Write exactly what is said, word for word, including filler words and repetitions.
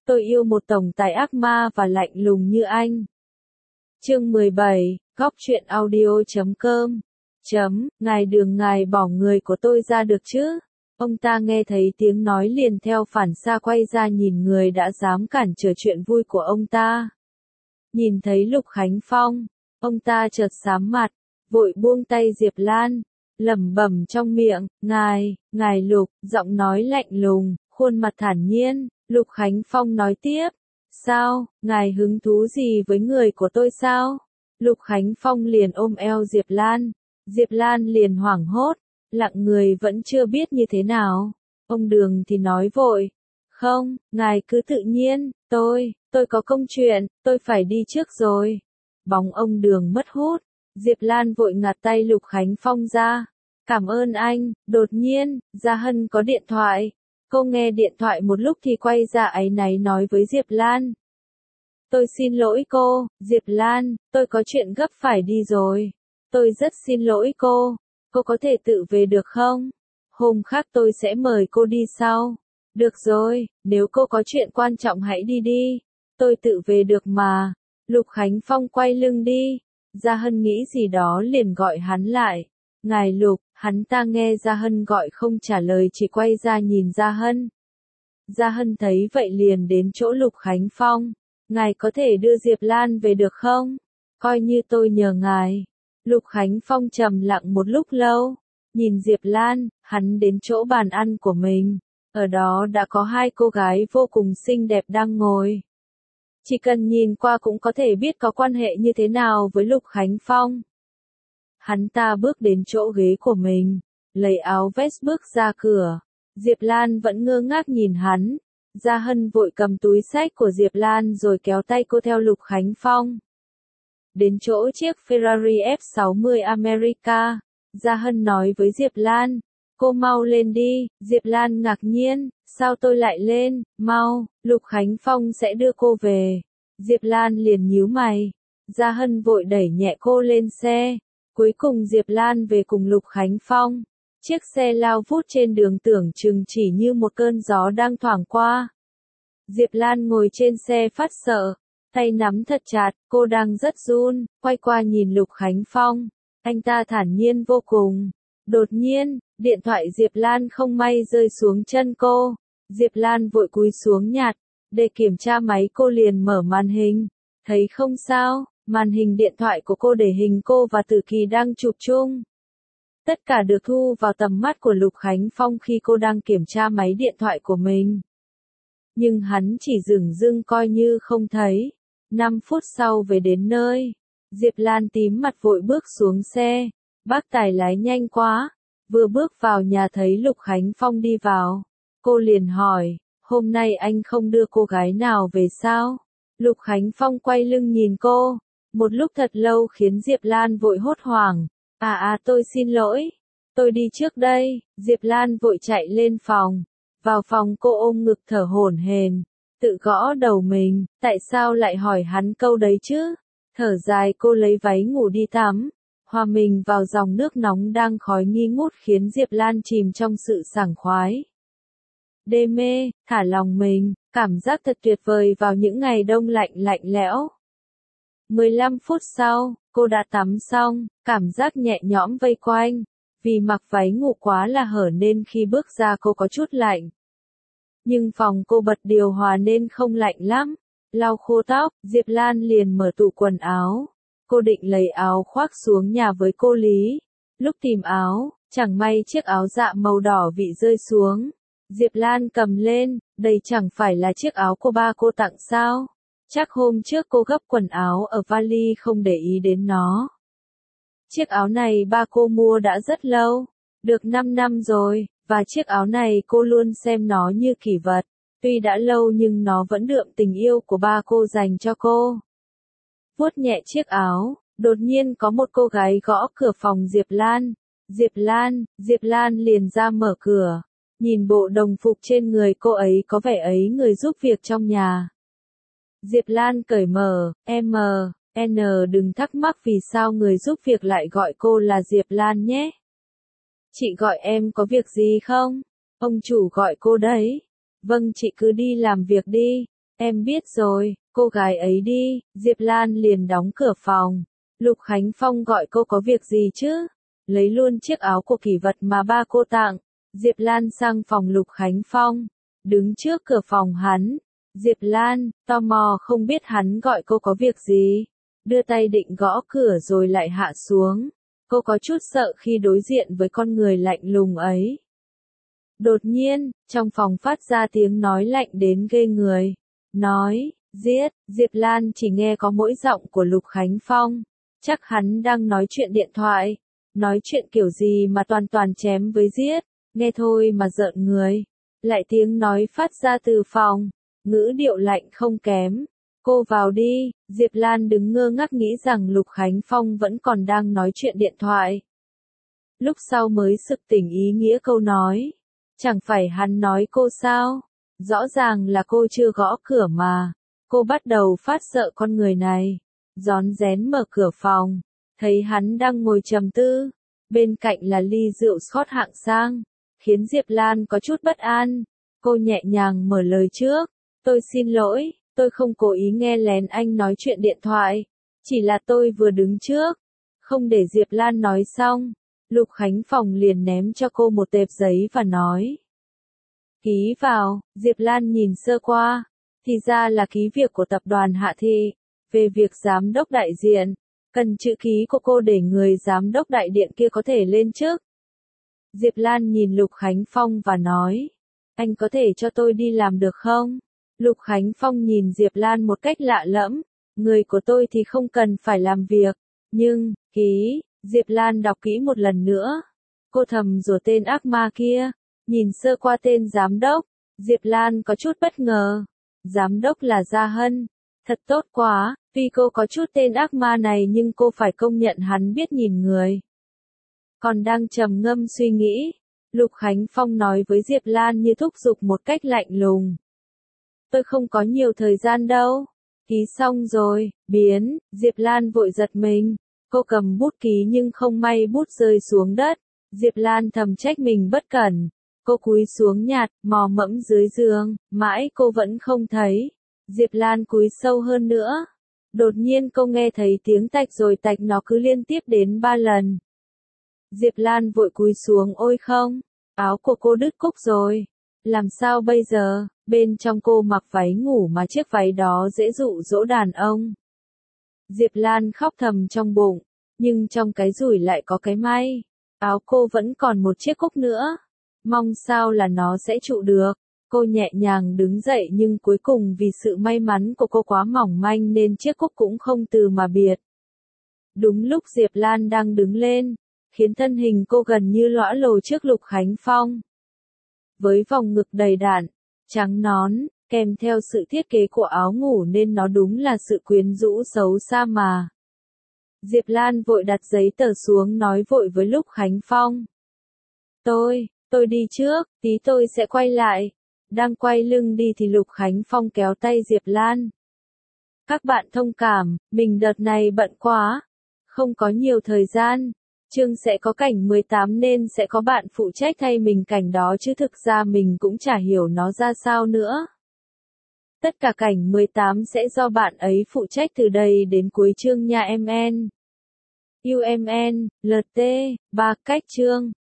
Tôi yêu một tổng tài ác ma và lạnh lùng như anh. Chương mười bảy, góc truyện audio chấm com. Chấm, ngài Đường, ngài bỏ người của tôi ra được chứ? Ông ta nghe thấy tiếng nói liền theo phản xạ quay ra nhìn người đã dám cản trở chuyện vui của ông ta. Nhìn thấy Lục Khánh Phong, ông ta chợt xám mặt, vội buông tay Diệp Lan, lẩm bẩm trong miệng, ngài, ngài Lục, giọng nói lạnh lùng, khuôn mặt thản nhiên. Lục Khánh Phong nói tiếp, sao, ngài hứng thú gì với người của tôi sao? Lục Khánh Phong liền ôm eo Diệp Lan, Diệp Lan liền hoảng hốt, lặng người vẫn chưa biết như thế nào. Ông Đường thì nói vội, không, ngài cứ tự nhiên, tôi, tôi có công chuyện, tôi phải đi trước rồi. Bóng ông Đường mất hút, Diệp Lan vội ngạt tay Lục Khánh Phong ra, cảm ơn anh. Đột nhiên, Gia Hân có điện thoại. Cô nghe điện thoại một lúc thì quay ra áy náy nói với Diệp Lan. Tôi xin lỗi cô, Diệp Lan, tôi có chuyện gấp phải đi rồi. Tôi rất xin lỗi cô, cô có thể tự về được không? Hôm khác tôi sẽ mời cô đi sau. Được rồi, nếu cô có chuyện quan trọng hãy đi đi, tôi tự về được mà. Lục Khánh Phong quay lưng đi, Gia Hân nghĩ gì đó liền gọi hắn lại. Ngài Lục, hắn ta nghe Gia Hân gọi không trả lời chỉ quay ra nhìn Gia Hân. Gia Hân thấy vậy liền đến chỗ Lục Khánh Phong. Ngài có thể đưa Diệp Lan về được không? Coi như tôi nhờ ngài. Lục Khánh Phong trầm lặng một lúc lâu. Nhìn Diệp Lan, hắn đến chỗ bàn ăn của mình. Ở đó đã có hai cô gái vô cùng xinh đẹp đang ngồi. Chỉ cần nhìn qua cũng có thể biết có quan hệ như thế nào với Lục Khánh Phong. Hắn ta bước đến chỗ ghế của mình, lấy áo vest bước ra cửa. Diệp Lan vẫn ngơ ngác nhìn hắn. Gia Hân vội cầm túi xách của Diệp Lan rồi kéo tay cô theo Lục Khánh Phong. Đến chỗ chiếc Ferrari F sáu mươi America, Gia Hân nói với Diệp Lan, cô mau lên đi. Diệp Lan ngạc nhiên, sao tôi lại lên, mau, Lục Khánh Phong sẽ đưa cô về. Diệp Lan liền nhíu mày. Gia Hân vội đẩy nhẹ cô lên xe. Cuối cùng Diệp Lan về cùng Lục Khánh Phong. Chiếc xe lao vút trên đường tưởng chừng chỉ như một cơn gió đang thoảng qua. Diệp Lan ngồi trên xe phát sợ, tay nắm thật chặt, cô đang rất run, quay qua nhìn Lục Khánh Phong. Anh ta thản nhiên vô cùng. Đột nhiên, điện thoại Diệp Lan không may rơi xuống chân cô. Diệp Lan vội cúi xuống nhặt, để kiểm tra máy cô liền mở màn hình. Thấy không sao, màn hình điện thoại của cô để hình cô và Tử Kỳ đang chụp chung. Tất cả được thu vào tầm mắt của Lục Khánh Phong khi cô đang kiểm tra máy điện thoại của mình. Nhưng hắn chỉ dửng dưng coi như không thấy. Năm phút sau về đến nơi, Diệp Lan tím mặt vội bước xuống xe. Bác tài lái nhanh quá. Vừa bước vào nhà thấy Lục Khánh Phong đi vào. Cô liền hỏi, hôm nay anh không đưa cô gái nào về sao? Lục Khánh Phong quay lưng nhìn cô. Một lúc thật lâu khiến Diệp Lan vội hốt hoảng. À à tôi xin lỗi. Tôi đi trước đây. Diệp Lan vội chạy lên phòng. Vào phòng cô ôm ngực thở hổn hển, tự gõ đầu mình, tại sao lại hỏi hắn câu đấy chứ? Thở dài cô lấy váy ngủ đi tắm, hòa mình vào dòng nước nóng đang khói nghi ngút khiến Diệp Lan chìm trong sự sảng khoái. Đê mê, thả lòng mình, cảm giác thật tuyệt vời vào những ngày đông lạnh lạnh lẽo. mười lăm phút sau, cô đã tắm xong, cảm giác nhẹ nhõm vây quanh. Vì mặc váy ngủ quá là hở nên khi bước ra cô có chút lạnh. Nhưng phòng cô bật điều hòa nên không lạnh lắm. Lau khô tóc, Diệp Lan liền mở tủ quần áo. Cô định lấy áo khoác xuống nhà với cô Lý. Lúc tìm áo, chẳng may chiếc áo dạ màu đỏ vị rơi xuống. Diệp Lan cầm lên, đây chẳng phải là chiếc áo cô ba cô tặng sao? Chắc hôm trước cô gấp quần áo ở vali không để ý đến nó. Chiếc áo này ba cô mua đã rất lâu, được năm năm rồi, và chiếc áo này cô luôn xem nó như kỷ vật. Tuy đã lâu nhưng nó vẫn đượm tình yêu của ba cô dành cho cô. Vuốt nhẹ chiếc áo, đột nhiên có một cô gái gõ cửa phòng Diệp Lan. Diệp Lan, Diệp Lan liền ra mở cửa. Nhìn bộ đồng phục trên người cô ấy có vẻ ấy người giúp việc trong nhà. Diệp Lan cởi mở, em, N đừng thắc mắc vì sao người giúp việc lại gọi cô là Diệp Lan nhé. Chị gọi em có việc gì không? Ông chủ gọi cô đấy. Vâng chị cứ đi làm việc đi. Em biết rồi, cô gái ấy đi, Diệp Lan liền đóng cửa phòng. Lục Khánh Phong gọi cô có việc gì chứ? Lấy luôn chiếc áo của kỷ vật mà ba cô tặng. Diệp Lan sang phòng Lục Khánh Phong, đứng trước cửa phòng hắn. Diệp Lan, tò mò không biết hắn gọi cô có việc gì. Đưa tay định gõ cửa rồi lại hạ xuống. Cô có chút sợ khi đối diện với con người lạnh lùng ấy. Đột nhiên, trong phòng phát ra tiếng nói lạnh đến ghê người. Nói, giết, Diệp Lan chỉ nghe có mỗi giọng của Lục Khánh Phong. Chắc hắn đang nói chuyện điện thoại. Nói chuyện kiểu gì mà toàn toàn chém với giết. Nghe thôi mà rợn người. Lại tiếng nói phát ra từ phòng. Ngữ điệu lạnh không kém. Cô vào đi, Diệp Lan đứng ngơ ngác nghĩ rằng Lục Khánh Phong vẫn còn đang nói chuyện điện thoại. Lúc sau mới sực tỉnh ý nghĩa câu nói. Chẳng phải hắn nói cô sao? Rõ ràng là cô chưa gõ cửa mà. Cô bắt đầu phát sợ con người này. Rón rén mở cửa phòng. Thấy hắn đang ngồi trầm tư. Bên cạnh là ly rượu Scotch hạng sang. Khiến Diệp Lan có chút bất an. Cô nhẹ nhàng mở lời trước. Tôi xin lỗi, tôi không cố ý nghe lén anh nói chuyện điện thoại. Chỉ là tôi vừa đứng trước. Không để Diệp Lan nói xong. Lục Khánh Phong liền ném cho cô một tệp giấy và nói. Ký vào, Diệp Lan nhìn sơ qua. Thì ra là ký việc của tập đoàn Hạ Thị. Về việc giám đốc đại diện. Cần chữ ký của cô để người giám đốc đại điện kia có thể lên chức. Diệp Lan nhìn Lục Khánh Phong và nói. Anh có thể cho tôi đi làm được không? Lục Khánh Phong nhìn Diệp Lan một cách lạ lẫm. Người của tôi thì không cần phải làm việc. Nhưng, ký, Diệp Lan đọc kỹ một lần nữa. Cô thầm rủa tên ác ma kia. Nhìn sơ qua tên giám đốc. Diệp Lan có chút bất ngờ. Giám đốc là Gia Hân. Thật tốt quá, tuy cô có chút tên ác ma này nhưng cô phải công nhận hắn biết nhìn người. Còn đang trầm ngâm suy nghĩ. Lục Khánh Phong nói với Diệp Lan như thúc giục một cách lạnh lùng. Tôi không có nhiều thời gian đâu. Ký xong rồi, biến, Diệp Lan vội giật mình. Cô cầm bút ký nhưng không may bút rơi xuống đất. Diệp Lan thầm trách mình bất cẩn. Cô cúi xuống nhặt, mò mẫm dưới giường, mãi cô vẫn không thấy. Diệp Lan cúi sâu hơn nữa. Đột nhiên cô nghe thấy tiếng tạch rồi tạch nó cứ liên tiếp đến ba lần. Diệp Lan vội cúi xuống ôi không, áo của cô đứt cúc rồi. Làm sao bây giờ, bên trong cô mặc váy ngủ mà chiếc váy đó dễ dụ dỗ đàn ông. Diệp Lan khóc thầm trong bụng, nhưng trong cái rủi lại có cái may. Áo cô vẫn còn một chiếc cúc nữa. Mong sao là nó sẽ trụ được. Cô nhẹ nhàng đứng dậy nhưng cuối cùng vì sự may mắn của cô quá mỏng manh nên chiếc cúc cũng không từ mà biệt. Đúng lúc Diệp Lan đang đứng lên, khiến thân hình cô gần như lõa lồ trước Lục Khánh Phong. Với vòng ngực đầy đặn, trắng nón, kèm theo sự thiết kế của áo ngủ nên nó đúng là sự quyến rũ xấu xa mà. Diệp Lan vội đặt giấy tờ xuống nói vội với Lục Khánh Phong. Tôi, tôi đi trước, tí tôi sẽ quay lại. Đang quay lưng đi thì Lục Khánh Phong kéo tay Diệp Lan. Các bạn thông cảm, mình đợt này bận quá. Không có nhiều thời gian. Chương sẽ có cảnh mười tám nên sẽ có bạn phụ trách thay mình cảnh đó chứ thực ra mình cũng chả hiểu nó ra sao nữa. Tất cả cảnh mười tám sẽ do bạn ấy phụ trách từ đây đến cuối chương nha em en. u em en, lờ tê, ba cách chương.